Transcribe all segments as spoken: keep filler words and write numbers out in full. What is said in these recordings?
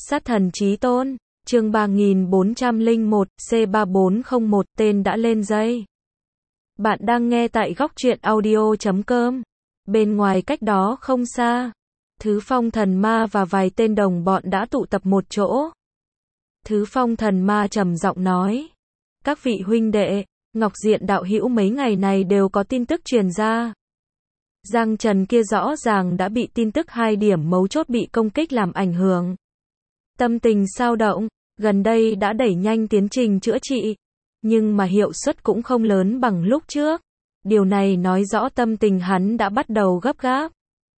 Sát thần chí tôn, chương ba nghìn bốn trăm lẻ một, C ba bốn không một, tên đã lên dây. Bạn đang nghe tại góc truyện audio chấm com. Bên ngoài cách đó không xa, Thứ Phong thần ma và vài tên đồng bọn đã tụ tập một chỗ. Thứ Phong thần ma trầm giọng nói: các vị huynh đệ, Ngọc Diện đạo hữu mấy ngày này đều có tin tức truyền ra. Giang Trần kia rõ ràng đã bị tin tức hai điểm mấu chốt bị công kích làm ảnh hưởng. Tâm tình xao động, gần đây đã đẩy nhanh tiến trình chữa trị, nhưng mà hiệu suất cũng không lớn bằng lúc trước. Điều này nói rõ tâm tình hắn đã bắt đầu gấp gáp.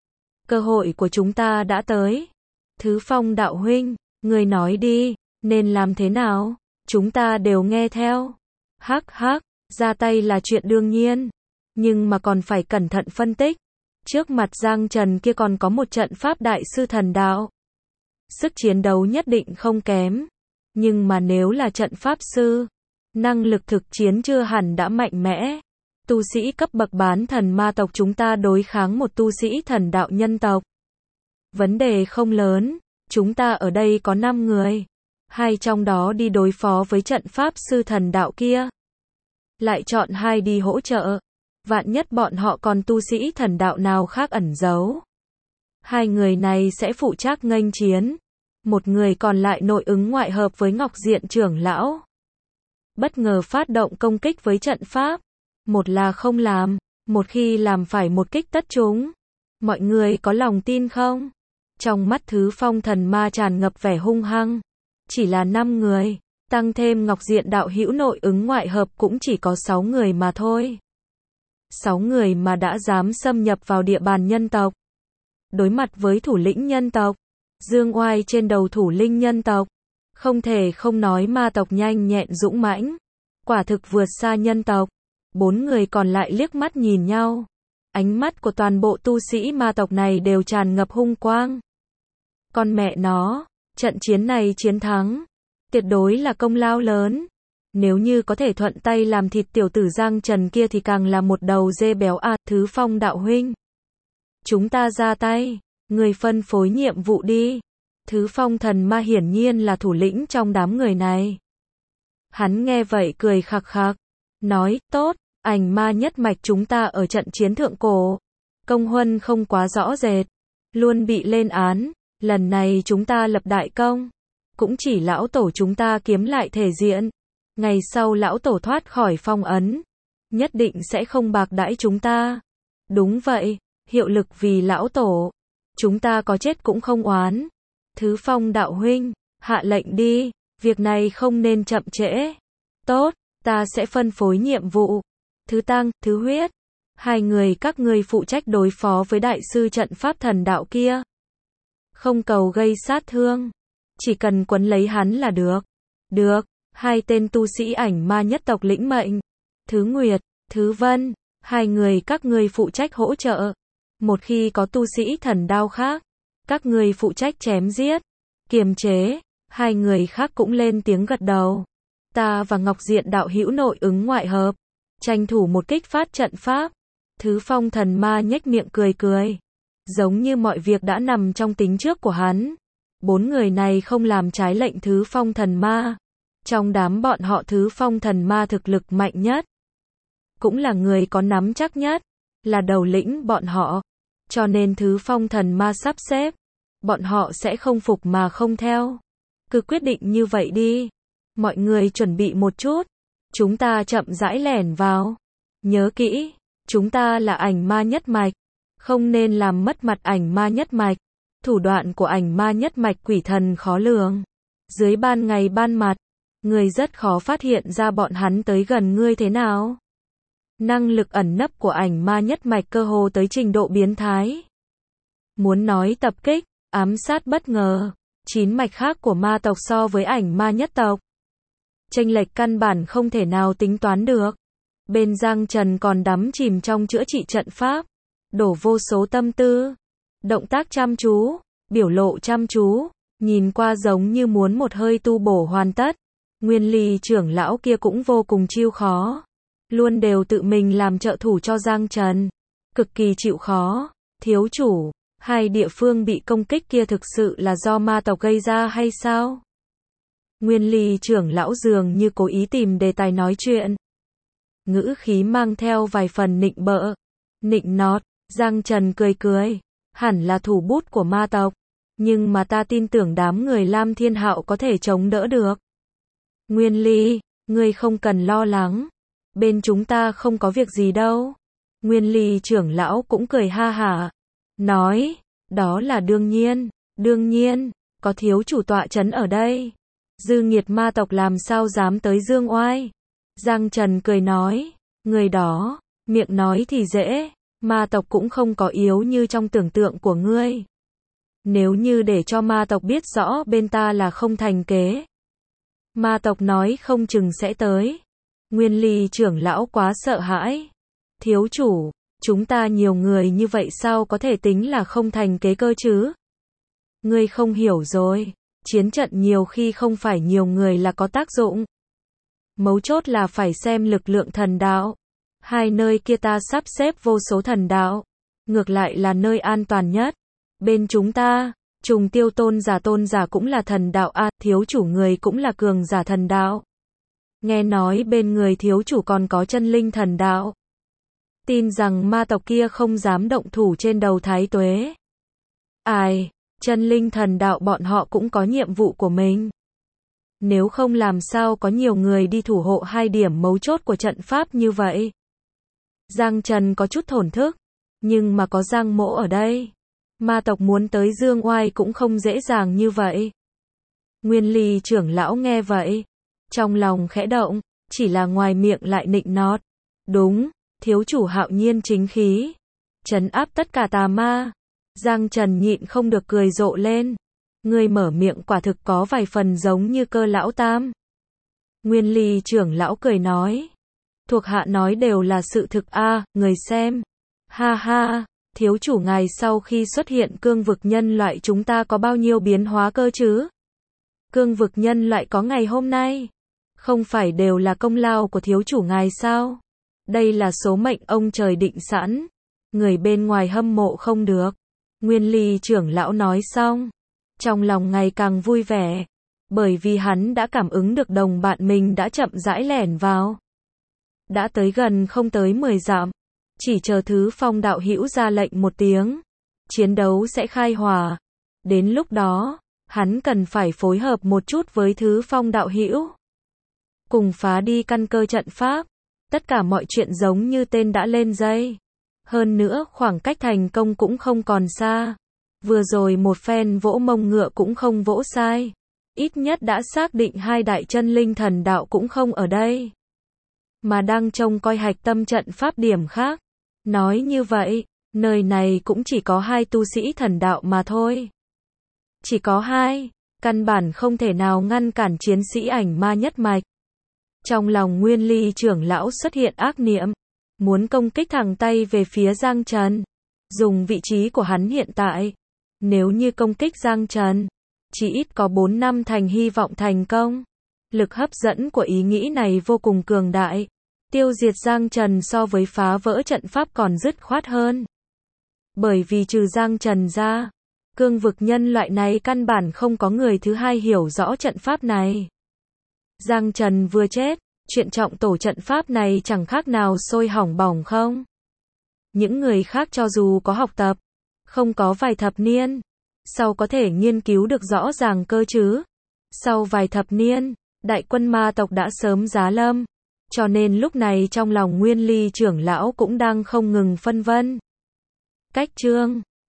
Cơ hội của chúng ta đã tới. Thứ Phong đạo huynh, người nói đi, nên làm thế nào? Chúng ta đều nghe theo. Hắc hắc, ra tay là chuyện đương nhiên, nhưng mà còn phải cẩn thận phân tích. Trước mặt Giang Trần kia còn có một trận pháp đại sư thần đạo. Sức chiến đấu nhất định không kém, nhưng mà nếu là trận pháp sư, năng lực thực chiến chưa hẳn đã mạnh mẽ. Tu sĩ cấp bậc bán thần ma tộc chúng ta đối kháng một tu sĩ thần đạo nhân tộc. Vấn đề không lớn, chúng ta ở đây có năm người. Hai trong đó đi đối phó với trận pháp sư thần đạo kia. Lại chọn hai đi hỗ trợ. Vạn nhất bọn họ còn tu sĩ thần đạo nào khác ẩn giấu. Hai người này sẽ phụ trách nghênh chiến. Một người còn lại nội ứng ngoại hợp với Ngọc Diện trưởng lão. Bất ngờ phát động công kích với trận pháp. Một là không làm, một khi làm phải một kích tất chúng. Mọi người có lòng tin không? Trong mắt Thứ Phong thần ma tràn ngập vẻ hung hăng. Chỉ là năm người, tăng thêm Ngọc Diện đạo hữu nội ứng ngoại hợp cũng chỉ có sáu người mà thôi. Sáu người mà đã dám xâm nhập vào địa bàn nhân tộc. Đối mặt với thủ lĩnh nhân tộc, dương oai trên đầu thủ lĩnh nhân tộc. Không thể không nói ma tộc nhanh nhẹn dũng mãnh. Quả thực vượt xa nhân tộc. Bốn người còn lại liếc mắt nhìn nhau. Ánh mắt của toàn bộ tu sĩ ma tộc này đều tràn ngập hung quang. Con mẹ nó, trận chiến này chiến thắng, tuyệt đối là công lao lớn. Nếu như có thể thuận tay làm thịt tiểu tử Giang Trần kia thì càng là một đầu dê béo à. Thứ Phong đạo huynh, chúng ta ra tay, người phân phối nhiệm vụ đi. Thứ Phong thần ma hiển nhiên là thủ lĩnh trong đám người này. Hắn nghe vậy cười khặc khặc, nói, tốt, ảnh ma nhất mạch chúng ta ở trận chiến thượng cổ. Công huân không quá rõ rệt, luôn bị lên án, lần này chúng ta lập đại công. Cũng chỉ lão tổ chúng ta kiếm lại thể diện. Ngày sau lão tổ thoát khỏi phong ấn, nhất định sẽ không bạc đãi chúng ta. Đúng vậy, hiệu lực vì lão tổ. Chúng ta có chết cũng không oán. Thứ Phong đạo huynh, hạ lệnh đi, việc này không nên chậm trễ. Tốt, ta sẽ phân phối nhiệm vụ. Thứ Tăng, Thứ Huyết, hai người các ngươi phụ trách đối phó với đại sư trận pháp thần đạo kia. Không cầu gây sát thương, chỉ cần quấn lấy hắn là được. Được, hai tên tu sĩ ảnh ma nhất tộc lĩnh mệnh. Thứ Nguyệt, Thứ Vân, hai người các ngươi phụ trách hỗ trợ. Một khi có tu sĩ thần đao khác, các ngươi phụ trách chém giết, kiềm chế. Hai người khác cũng lên tiếng gật đầu. Ta và Ngọc Diện đạo hữu nội ứng ngoại hợp, tranh thủ một kích phát trận pháp. Thứ Phong thần ma nhếch miệng cười cười, giống như mọi việc đã nằm trong tính trước của hắn. Bốn người này không làm trái lệnh Thứ Phong thần ma. Trong đám bọn họ Thứ Phong thần ma thực lực mạnh nhất, cũng là người có nắm chắc nhất, là đầu lĩnh bọn họ. Cho nên Thứ Phong thần ma sắp xếp, bọn họ sẽ không phục mà không theo. Cứ quyết định như vậy đi. Mọi người chuẩn bị một chút, chúng ta chậm rãi lẻn vào. Nhớ kỹ, chúng ta là ảnh ma nhất mạch, không nên làm mất mặt ảnh ma nhất mạch. Thủ đoạn của ảnh ma nhất mạch quỷ thần khó lường. Dưới ban ngày ban mặt, người rất khó phát hiện ra bọn hắn tới gần ngươi thế nào. Năng lực ẩn nấp của ảnh ma nhất mạch cơ hồ tới trình độ biến thái. Muốn nói tập kích, ám sát bất ngờ, chín mạch khác của ma tộc so với ảnh ma nhất tộc, chênh lệch căn bản không thể nào tính toán được. Bên Giang Trần còn đắm chìm trong chữa trị trận pháp, đổ vô số tâm tư, động tác chăm chú, biểu lộ chăm chú, nhìn qua giống như muốn một hơi tu bổ hoàn tất. Nguyên Ly trưởng lão kia cũng vô cùng chịu khó, luôn đều tự mình làm trợ thủ cho Giang Trần, cực kỳ chịu khó. Thiếu chủ, Hai địa phương bị công kích kia thực sự là do ma tộc gây ra hay sao? Nguyên Ly trưởng lão dường như cố ý tìm đề tài nói chuyện. Ngữ khí mang theo vài phần nịnh bợ, nịnh nót. Giang Trần cười cười, hẳn là thủ bút của ma tộc, nhưng mà ta tin tưởng đám người Lam Thiên Hạo có thể chống đỡ được. Nguyên Ly, ngươi không cần lo lắng, bên chúng ta không có việc gì đâu. Nguyên Ly trưởng lão cũng cười ha hả, nói, đó là đương nhiên, đương nhiên, có thiếu chủ tọa trấn ở đây. Dư nghiệt ma tộc làm sao dám tới dương oai. Giang Trần cười nói, người đó, miệng nói thì dễ, ma tộc cũng không có yếu như trong tưởng tượng của ngươi. Nếu như để cho ma tộc biết rõ bên ta là không thành kế, ma tộc nói không chừng sẽ tới. Nguyên Ly trưởng lão quá sợ hãi. Thiếu chủ, chúng ta nhiều người như vậy sao có thể tính là không thành kế cơ chứ? Ngươi không hiểu rồi, chiến trận nhiều khi không phải nhiều người là có tác dụng. Mấu chốt là phải xem lực lượng thần đạo. Hai nơi kia ta sắp xếp vô số thần đạo, ngược lại là nơi an toàn nhất. Bên chúng ta, Trùng Tiêu tôn giả tôn giả cũng là thần đạo a, à, thiếu chủ người cũng là cường giả thần đạo. Nghe nói bên người thiếu chủ còn có chân linh thần đạo. Tin rằng ma tộc kia không dám động thủ trên đầu Thái Tuế. Ai, chân linh thần đạo bọn họ cũng có nhiệm vụ của mình. Nếu không làm sao có nhiều người đi thủ hộ hai điểm mấu chốt của trận pháp như vậy. Giang Trần có chút thổn thức, nhưng mà có Giang Mỗ ở đây, ma tộc muốn tới dương oai cũng không dễ dàng như vậy. Nguyên Ly trưởng lão nghe vậy, trong lòng khẽ động, chỉ là ngoài miệng lại nịnh nót. Đúng, thiếu chủ hạo nhiên chính khí, trấn áp tất cả tà ma. Giang Trần nhịn không được cười rộ lên. Ngươi mở miệng quả thực có vài phần giống như Cơ lão tam. Nguyên Ly trưởng lão cười nói, thuộc hạ nói đều là sự thực a, à, người xem. Ha ha, thiếu chủ ngài sau khi xuất hiện cương vực nhân loại chúng ta có bao nhiêu biến hóa cơ chứ? Cương vực nhân loại có ngày hôm nay, không phải đều là công lao của thiếu chủ ngài sao? Đây là số mệnh ông trời định sẵn, người bên ngoài hâm mộ không được. Nguyên Ly trưởng lão nói xong, trong lòng ngày càng vui vẻ, bởi vì hắn đã cảm ứng được đồng bạn mình đã chậm rãi lẻn vào. Đã tới gần không tới mười dặm, chỉ chờ Thứ Phong đạo hữu ra lệnh một tiếng, chiến đấu sẽ khai hỏa. Đến lúc đó, hắn cần phải phối hợp một chút với Thứ Phong đạo hữu, cùng phá đi căn cơ trận pháp. Tất cả mọi chuyện giống như tên đã lên dây. Hơn nữa khoảng cách thành công cũng không còn xa. Vừa rồi một phen vỗ mông ngựa cũng không vỗ sai. Ít nhất đã xác định hai đại chân linh thần đạo cũng không ở đây, mà đang trông coi hạch tâm trận pháp điểm khác. Nói như vậy, nơi này cũng chỉ có hai tu sĩ thần đạo mà thôi. Chỉ có hai, căn bản không thể nào ngăn cản chiến sĩ ảnh ma nhất mạch. Trong lòng Nguyên Ly trưởng lão xuất hiện ác niệm, muốn công kích thẳng tay về phía Giang Trần. Dùng vị trí của hắn hiện tại, nếu như công kích Giang Trần, chỉ ít có bốn năm thành hy vọng thành công. Lực hấp dẫn của ý nghĩ này vô cùng cường đại. Tiêu diệt Giang Trần so với phá vỡ trận pháp còn dứt khoát hơn. Bởi vì trừ Giang Trần ra, cương vực nhân loại này căn bản không có người thứ hai hiểu rõ trận pháp này. Giang Trần vừa chết, chuyện trọng tổ trận pháp này chẳng khác nào sôi hỏng bỏng không. Những người khác cho dù có học tập, không có vài thập niên, sau có thể nghiên cứu được rõ ràng cơ chứ. Sau vài thập niên, đại quân ma tộc đã sớm giá lâm. Cho nên lúc này trong lòng Nguyên Ly trưởng lão cũng đang không ngừng phân vân. Cách chương